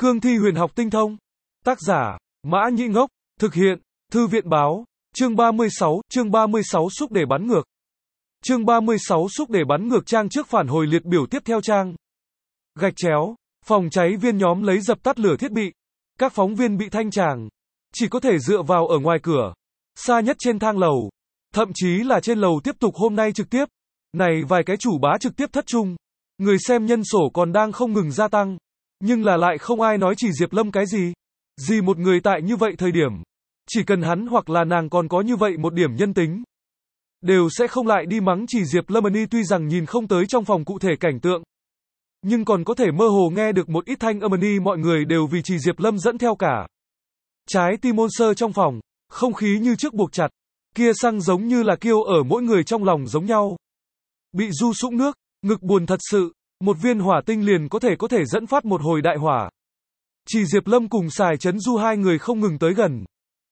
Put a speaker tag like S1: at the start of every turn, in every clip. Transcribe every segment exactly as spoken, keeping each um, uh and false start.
S1: Cương thi huyền học tinh thông. Tác giả, Mã Nhĩ Ngốc. Thực hiện, Thư viện Báo. Chương ba mươi sáu, chương ba mươi sáu xúc để bắn ngược. Chương ba mươi sáu xúc để bắn ngược trang trước phản hồi liệt biểu tiếp theo trang. Gạch chéo, phòng cháy viên nhóm lấy dập tắt lửa thiết bị. Các phóng viên bị thanh tràng. Chỉ có thể dựa vào ở ngoài cửa. Xa nhất trên thang lầu. Thậm chí là trên lầu tiếp tục hôm nay trực tiếp. Này vài cái chủ bá trực tiếp thất trung. Người xem nhân sổ còn đang không ngừng gia tăng. Nhưng là lại không ai nói chỉ Diệp Lâm cái gì. Gì một người tại như vậy thời điểm. Chỉ cần hắn hoặc là nàng còn có như vậy một điểm nhân tính. Đều sẽ không lại đi mắng chỉ Diệp Lâm Ân y tuy rằng nhìn không tới trong phòng cụ thể cảnh tượng. Nhưng còn có thể mơ hồ nghe được một ít thanh âm ân y mọi người đều vì chỉ Diệp Lâm dẫn theo cả. Trái tim môn sơ trong phòng, không khí như trước buộc chặt. Kia xăng giống như là kiêu ở mỗi người trong lòng giống nhau. Bị du sũng nước, ngực buồn thật sự, một viên hỏa tinh liền có thể có thể dẫn phát một hồi đại hỏa. Chỉ Diệp Lâm cùng Sài Chấn Du hai người không ngừng tới gần.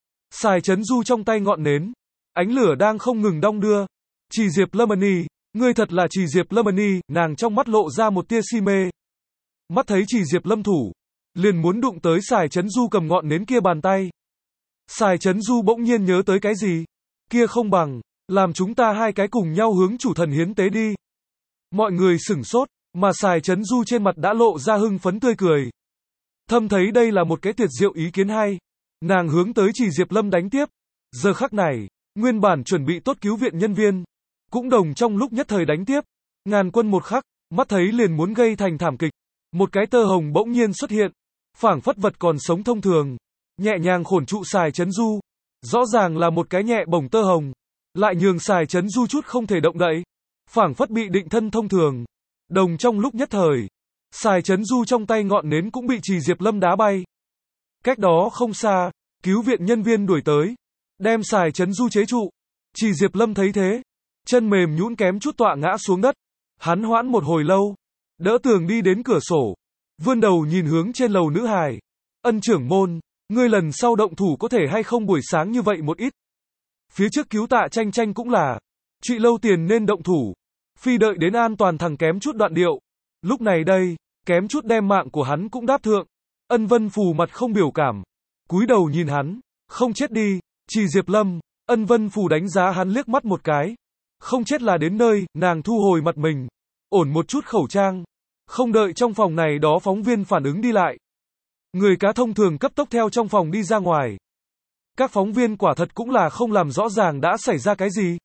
S1: Sài Chấn Du trong tay ngọn nến, ánh lửa đang không ngừng đong đưa. Chỉ Diệp Lâm Ân y, ngươi thật là Chỉ Diệp Lâm Ân y, nàng trong mắt lộ ra một tia si mê. Mắt thấy Chỉ Diệp Lâm thủ, liền muốn đụng tới Sài Chấn Du cầm ngọn nến kia bàn tay. Sài Chấn Du bỗng nhiên nhớ tới cái gì? Kia không bằng, làm chúng ta hai cái cùng nhau hướng chủ thần hiến tế đi. Mọi người sửng sốt, mà Sài Chấn Du trên mặt đã lộ ra hưng phấn tươi cười. Thâm thấy đây là một cái tuyệt diệu ý kiến hay. Nàng hướng tới Chỉ Diệp Lâm đánh tiếp. Giờ khắc này, nguyên bản chuẩn bị tốt cứu viện nhân viên, cũng đồng trong lúc nhất thời đánh tiếp. Ngàn quân một khắc, mắt thấy liền muốn gây thành thảm kịch. Một cái tơ hồng bỗng nhiên xuất hiện, phảng phất vật còn sống thông thường, nhẹ nhàng khổn trụ Sài Chấn Du. Rõ ràng là một cái nhẹ bổng tơ hồng, lại nhường Sài Chấn Du chút không thể động đậy, phảng phất bị định thân thông thường. Đồng trong lúc nhất thời, Sài Chấn Du trong tay ngọn nến cũng bị Chỉ Diệp Lâm đá bay. Cách đó không xa, cứu viện nhân viên đuổi tới, đem Sài Chấn Du chế trụ. Chỉ Diệp Lâm thấy thế, chân mềm nhũn kém chút tọa ngã xuống đất. Hắn hoãn một hồi lâu, đỡ tường đi đến cửa sổ, vươn đầu nhìn hướng trên lầu nữ hài. Ân trưởng môn, ngươi lần sau động thủ có thể hay không buổi sáng như vậy một ít. Phía trước cứu Tạ Tranh Tranh cũng là, Trụy lâu tiền nên động thủ. Phi đợi đến an toàn thằng kém chút đoạn điệu. Lúc này đây, kém chút đem mạng của hắn cũng đáp thượng. Ân Vân Phù mặt không biểu cảm, cúi đầu nhìn hắn, không chết đi. Chỉ Diệp Lâm, Ân Vân Phù đánh giá hắn liếc mắt một cái. Không chết là đến nơi, nàng thu hồi mặt mình, ổn một chút khẩu trang. Không đợi trong phòng này đó phóng viên phản ứng đi lại. Người cá thông thường cấp tốc theo trong phòng đi ra ngoài. Các phóng viên quả thật cũng là không làm rõ ràng đã xảy ra cái gì.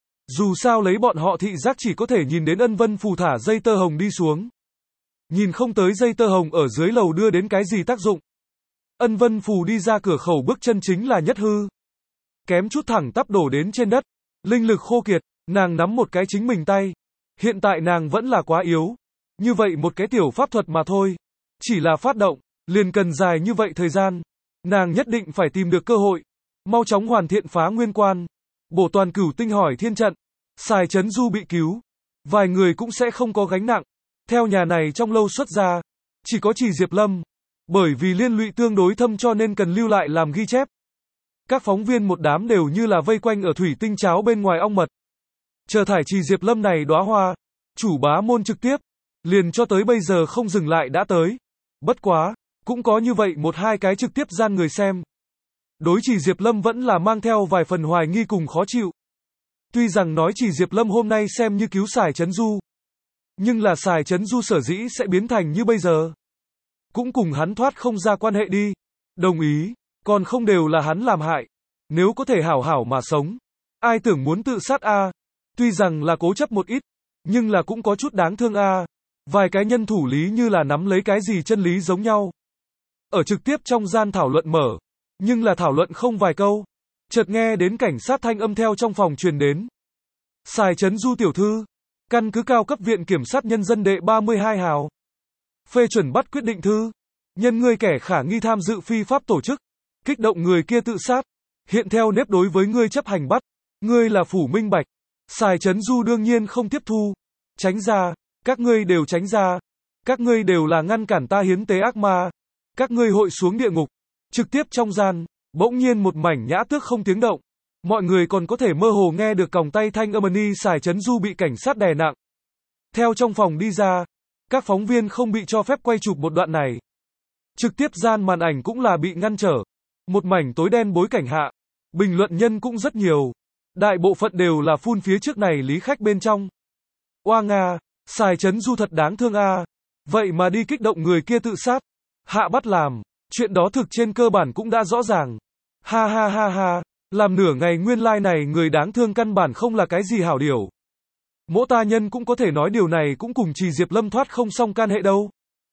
S1: Dù sao lấy bọn họ thị giác chỉ có thể nhìn đến Ân Vân Phù thả dây tơ hồng đi xuống. Nhìn không tới dây tơ hồng ở dưới lầu đưa đến cái gì tác dụng. Ân Vân Phù đi ra cửa khẩu bước chân chính là nhất hư. Kém chút thẳng tắp đổ đến trên đất. Linh lực khô kiệt, nàng nắm một cái chính mình tay. Hiện tại nàng vẫn là quá yếu. Như vậy một cái tiểu pháp thuật mà thôi. Chỉ là phát động, liền cần dài như vậy thời gian. Nàng nhất định phải tìm được cơ hội. Mau chóng hoàn thiện phá nguyên quan. Bổ toàn cửu tinh hỏi thiên trận. Sài Chấn Du bị cứu. Vài người cũng sẽ không có gánh nặng. Theo nhà này trong lâu xuất ra, chỉ có Chỉ Diệp Lâm. Bởi vì liên lụy tương đối thâm cho nên cần lưu lại làm ghi chép. Các phóng viên một đám đều như là vây quanh ở thủy tinh cháo bên ngoài ong mật. Chờ thải Chỉ Diệp Lâm này đóa hoa. Chủ bá môn trực tiếp. Liền cho tới bây giờ không dừng lại đã tới. Bất quá, cũng có như vậy một hai cái trực tiếp gian người xem. Đối Chỉ Diệp Lâm vẫn là mang theo vài phần hoài nghi cùng khó chịu. Tuy rằng nói Chỉ Diệp Lâm hôm nay xem như cứu Sài Chấn Du. Nhưng là Sài Chấn Du sở dĩ sẽ biến thành như bây giờ. Cũng cùng hắn thoát không ra quan hệ đi. Đồng ý, còn không đều là hắn làm hại. Nếu có thể hảo hảo mà sống. Ai tưởng muốn tự sát a à? Tuy rằng là cố chấp một ít. Nhưng là cũng có chút đáng thương a à? Vài cái nhân thủ lý như là nắm lấy cái gì chân lý giống nhau. Ở trực tiếp trong gian thảo luận mở. Nhưng là thảo luận không vài câu. Chợt nghe đến cảnh sát thanh âm theo trong phòng truyền đến. Sài Chấn Du tiểu thư. Căn cứ cao cấp viện kiểm sát nhân dân đệ ba mươi hai hào. Phê chuẩn bắt quyết định thư. Nhân ngươi kẻ khả nghi tham dự phi pháp tổ chức. Kích động người kia tự sát. Hiện theo nếp đối với ngươi chấp hành bắt. Ngươi là phủ minh bạch. Sài Chấn Du đương nhiên không tiếp thu. Tránh ra. Các ngươi đều tránh ra. Các ngươi đều là ngăn cản ta hiến tế ác ma. Các ngươi hội xuống địa ngục. Trực tiếp trong gian, bỗng nhiên một mảnh nhã tước không tiếng động. Mọi người còn có thể mơ hồ nghe được còng tay thanh âm ân y Sài Chấn Du bị cảnh sát đè nặng. Theo trong phòng đi ra, các phóng viên không bị cho phép quay chụp một đoạn này. Trực tiếp gian màn ảnh cũng là bị ngăn trở. Một mảnh tối đen bối cảnh hạ. Bình luận nhân cũng rất nhiều. Đại bộ phận đều là phun phía trước này lý khách bên trong. Oa Nga, xài chấn du thật đáng thương a. Vậy mà đi kích động người kia tự sát. Hạ bắt làm. Chuyện đó thực trên cơ bản cũng đã rõ ràng. Ha ha ha ha. Làm nửa ngày nguyên lai like này người đáng thương căn bản không là cái gì hảo điều. Mỗ ta nhân cũng có thể nói điều này cũng cùng Trì Diệp Lâm thoát không xong can hệ đâu.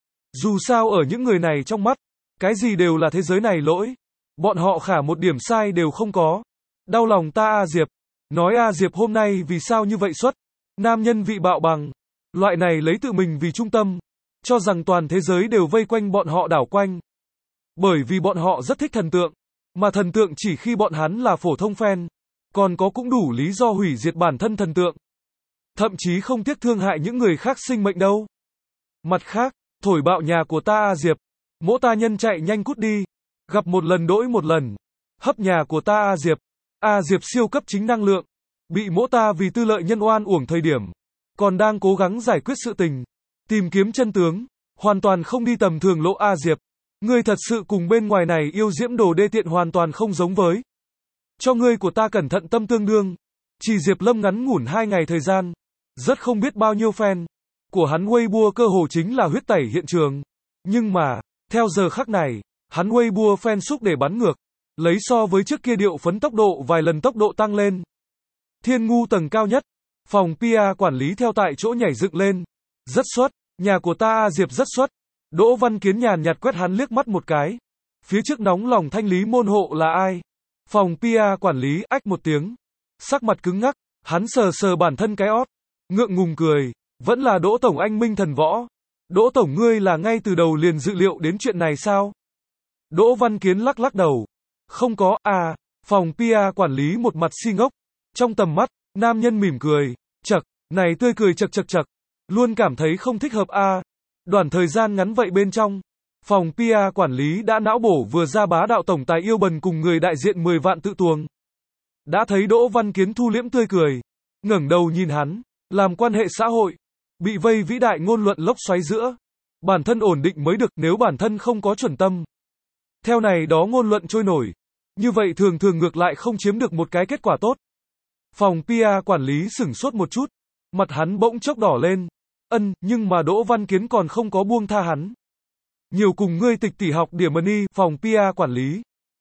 S1: Dù sao ở những người này trong mắt, cái gì đều là thế giới này lỗi. Bọn họ khả một điểm sai đều không có. Đau lòng ta A Diệp. Nói A Diệp hôm nay vì sao như vậy xuất. Nam nhân vị bạo bằng. Loại này lấy tự mình vì trung tâm. Cho rằng toàn thế giới đều vây quanh bọn họ đảo quanh. Bởi vì bọn họ rất thích thần tượng. Mà thần tượng chỉ khi bọn hắn là phổ thông fan. Còn có cũng đủ lý do hủy diệt bản thân thần tượng. Thậm chí không tiếc thương hại những người khác sinh mệnh đâu. Mặt khác, thổi bạo nhà của ta A Diệp. Mỗ ta nhân chạy nhanh cút đi. Gặp một lần đỗi một lần. Hấp nhà của ta A Diệp. A Diệp siêu cấp chính năng lượng. Bị mỗ ta vì tư lợi nhân oan uổng thời điểm. Còn đang cố gắng giải quyết sự tình. Tìm kiếm chân tướng. Hoàn toàn không đi tầm thường lộ A Diệp. Ngươi thật sự cùng bên ngoài này yêu diễm đồ đê tiện hoàn toàn không giống với. Cho ngươi của ta cẩn thận tâm tương đương. Chỉ Diệp Lâm ngắn ngủn hai ngày thời gian. Rất không biết bao nhiêu fan. Của hắn Weibo cơ hồ chính là huyết tẩy hiện trường. Nhưng mà, theo giờ khắc này, hắn Weibo fan xúc để bắn ngược. Lấy so với trước kia điệu phấn tốc độ vài lần tốc độ tăng lên. Thiên ngu tầng cao nhất. Phòng pê e quản lý theo tại chỗ nhảy dựng lên. Rất xuất. Nhà của ta A Diệp rất xuất. Đỗ Văn Kiến nhàn nhạt quét hắn liếc mắt một cái. Phía trước nóng lòng thanh lý môn hộ là ai? Phòng pê e quản lý ách một tiếng. Sắc mặt cứng ngắc. Hắn sờ sờ bản thân cái ót. Ngượng ngùng cười. Vẫn là Đỗ Tổng anh minh thần võ. Đỗ Tổng ngươi là ngay từ đầu liền dự liệu đến chuyện này sao? Đỗ Văn Kiến lắc lắc đầu. Không có, à, phòng pê e quản lý một mặt si ngốc. Trong tầm mắt, nam nhân mỉm cười. Chật, này tươi cười chật chật chật. Luôn cảm thấy không thích hợp a. À. Đoạn thời gian ngắn vậy bên trong. Phòng pê e quản lý đã não bổ vừa ra bá đạo tổng tài yêu bần cùng người đại diện mười vạn tự tuồng. Đã thấy Đỗ Văn Kiến thu liễm tươi cười. Ngẩng đầu nhìn hắn. Làm quan hệ xã hội. Bị vây vĩ đại ngôn luận lốc xoáy giữa. Bản thân ổn định mới được nếu bản thân không có chuẩn tâm. Theo này đó ngôn luận trôi nổi. Như vậy thường thường ngược lại không chiếm được một cái kết quả tốt. Phòng pê e quản lý sửng sốt một chút. Mặt hắn bỗng chốc đỏ lên. Ân, nhưng mà Đỗ Văn Kiến còn không có buông tha hắn. Nhiều cùng ngươi tịch tỷ học điểm money, phòng pê e quản lý.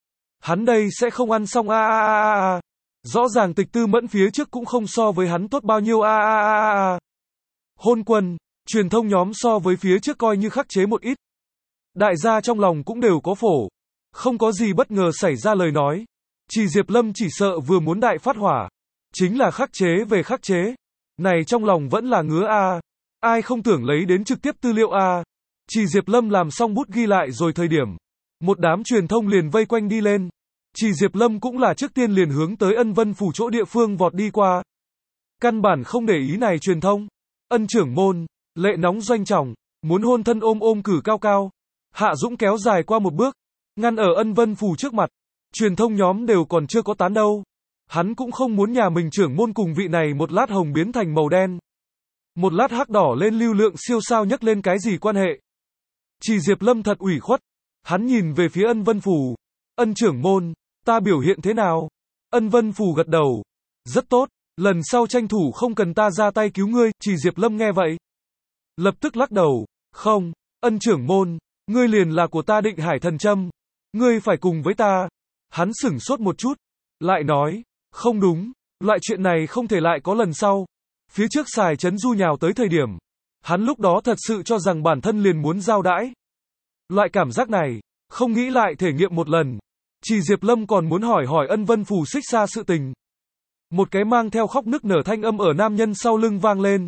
S1: Hắn đây sẽ không ăn xong a a a a a. Rõ ràng tịch tư mẫn phía trước cũng không so với hắn tốt bao nhiêu a a a a a. Hôn quân, truyền thông nhóm so với phía trước coi như khắc chế một ít. Đại gia trong lòng cũng đều có phổ. Không có gì bất ngờ xảy ra lời nói. Chỉ Diệp Lâm chỉ sợ vừa muốn đại phát hỏa. Chính là khắc chế về khắc chế. Này trong lòng vẫn là ngứa a. Ai không tưởng lấy đến trực tiếp tư liệu a. Chỉ Diệp Lâm làm xong bút ghi lại rồi thời điểm. Một đám truyền thông liền vây quanh đi lên. Chỉ Diệp Lâm cũng là trước tiên liền hướng tới Ân Vân phủ chỗ địa phương vọt đi qua. Căn bản không để ý này truyền thông. Ân trưởng môn, lệ nóng doanh trọng, muốn hôn thân ôm ôm cử cao cao. Hạ Dũng kéo dài qua một bước, ngăn ở Ân Vân phủ trước mặt. Truyền thông nhóm đều còn chưa có tán đâu. Hắn cũng không muốn nhà mình trưởng môn cùng vị này một lát hồng biến thành màu đen. Một lát hắc đỏ lên lưu lượng siêu sao nhắc lên cái gì quan hệ. Chỉ Diệp Lâm thật ủy khuất. Hắn nhìn về phía Ân Vân phủ. Ân trưởng môn, ta biểu hiện thế nào? Ân Vân phủ gật đầu. Rất tốt, lần sau tranh thủ không cần ta ra tay cứu ngươi. Chỉ Diệp Lâm nghe vậy. Lập tức lắc đầu. Không, Ân trưởng môn, ngươi liền là của ta Định Hải thần châm. Ngươi phải cùng với ta. Hắn sửng sốt một chút. Lại nói, không đúng, loại chuyện này không thể lại có lần sau. Phía trước xài chấn du nhào tới thời điểm. Hắn lúc đó thật sự cho rằng bản thân liền muốn giao đãi. Loại cảm giác này, không nghĩ lại thể nghiệm một lần. Chỉ Diệp Lâm còn muốn hỏi hỏi Ân Vân phủ xích xa sự tình. Một cái mang theo khóc nức nở thanh âm ở nam nhân sau lưng vang lên.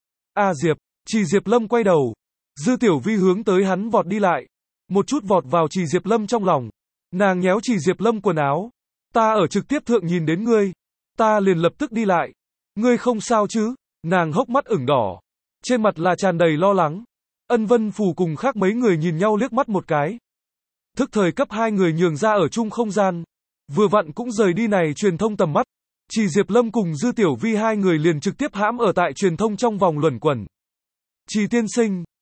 S1: A Diệp, Chỉ Diệp Lâm quay đầu. Dư Tiểu Vi hướng tới hắn vọt đi lại. Một chút vọt vào Chỉ Diệp Lâm trong lòng. Nàng nhéo Chỉ Diệp Lâm quần áo. Ta ở trực tiếp thượng nhìn đến ngươi. Ta liền lập tức đi lại. Ngươi không sao chứ? Nàng hốc mắt ửng đỏ. Trên mặt là tràn đầy lo lắng. Ân Vân phủ cùng khác mấy người nhìn nhau liếc mắt một cái. Thức thời cấp hai người nhường ra ở chung không gian. Vừa vặn cũng rời đi này truyền thông tầm mắt. Chỉ Diệp Lâm cùng Dư Tiểu Vi hai người liền trực tiếp hãm ở tại truyền thông trong vòng luẩn quẩn. Chỉ tiên sinh,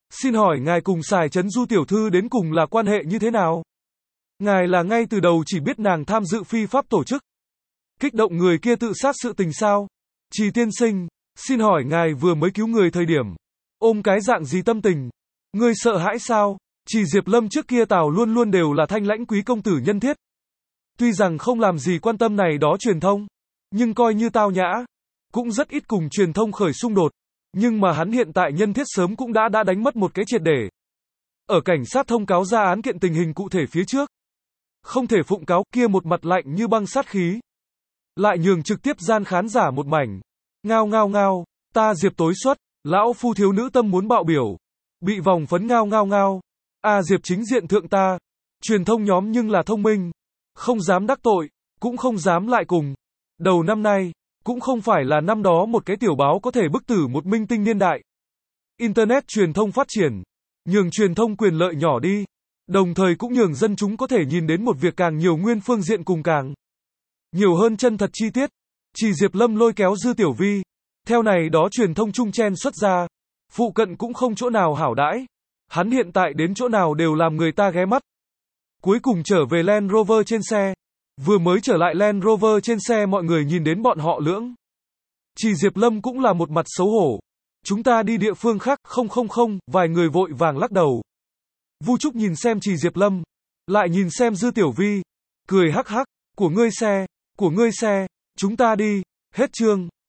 S1: Xin hỏi ngài cùng Sài Trấn Du tiểu thư đến cùng là quan hệ như thế nào? Ngài là ngay từ đầu chỉ biết nàng tham dự phi pháp tổ chức. Kích động người kia tự sát sự tình sao? Trì tiên sinh, xin hỏi ngài vừa mới cứu người thời điểm. Ôm cái dạng gì tâm tình? Ngươi sợ hãi sao? Trì Diệp Lâm trước kia Tào luôn luôn đều là thanh lãnh quý công tử nhân thiết. Tuy rằng không làm gì quan tâm này đó truyền thông, nhưng coi như tao nhã, cũng rất ít cùng truyền thông khởi xung đột. Nhưng mà hắn hiện tại nhân thiết sớm cũng đã đã đánh mất một cái triệt để. Ở cảnh sát thông cáo ra án kiện tình hình cụ thể phía trước. Không thể phụng cáo, kia một mặt lạnh như băng sát khí. Lại nhường trực tiếp gian khán giả một mảnh. Ngao ngao ngao, ta Diệp tối xuất, lão phu thiếu nữ tâm muốn bạo biểu. Bị vòng phấn ngao ngao ngao. A Diệp chính diện thượng ta. Truyền thông nhóm nhưng là thông minh. Không dám đắc tội, cũng không dám lại cùng. Đầu năm nay, cũng không phải là năm đó một cái tiểu báo có thể bức tử một minh tinh niên đại. Internet truyền thông phát triển, nhường truyền thông quyền lợi nhỏ đi, đồng thời cũng nhường dân chúng có thể nhìn đến một việc càng nhiều nguyên phương diện cùng càng nhiều hơn chân thật chi tiết. Trì Diệp Lâm lôi kéo Dư Tiểu Vi, theo này đó truyền thông chung chen xuất ra, phụ cận cũng không chỗ nào hảo đãi, hắn hiện tại đến chỗ nào đều làm người ta ghé mắt. Cuối cùng trở về Land Rover trên xe, vừa mới trở lại Land Rover trên xe mọi người nhìn đến bọn họ lưỡng. Trì Diệp Lâm cũng là một mặt xấu hổ. Chúng ta đi địa phương khác, không không không, vài người vội vàng lắc đầu. Vu Trúc nhìn xem Trì Diệp Lâm, lại nhìn xem Dư Tiểu Vi, cười hắc hắc, của ngươi xe, của ngươi xe, chúng ta đi, hết chương.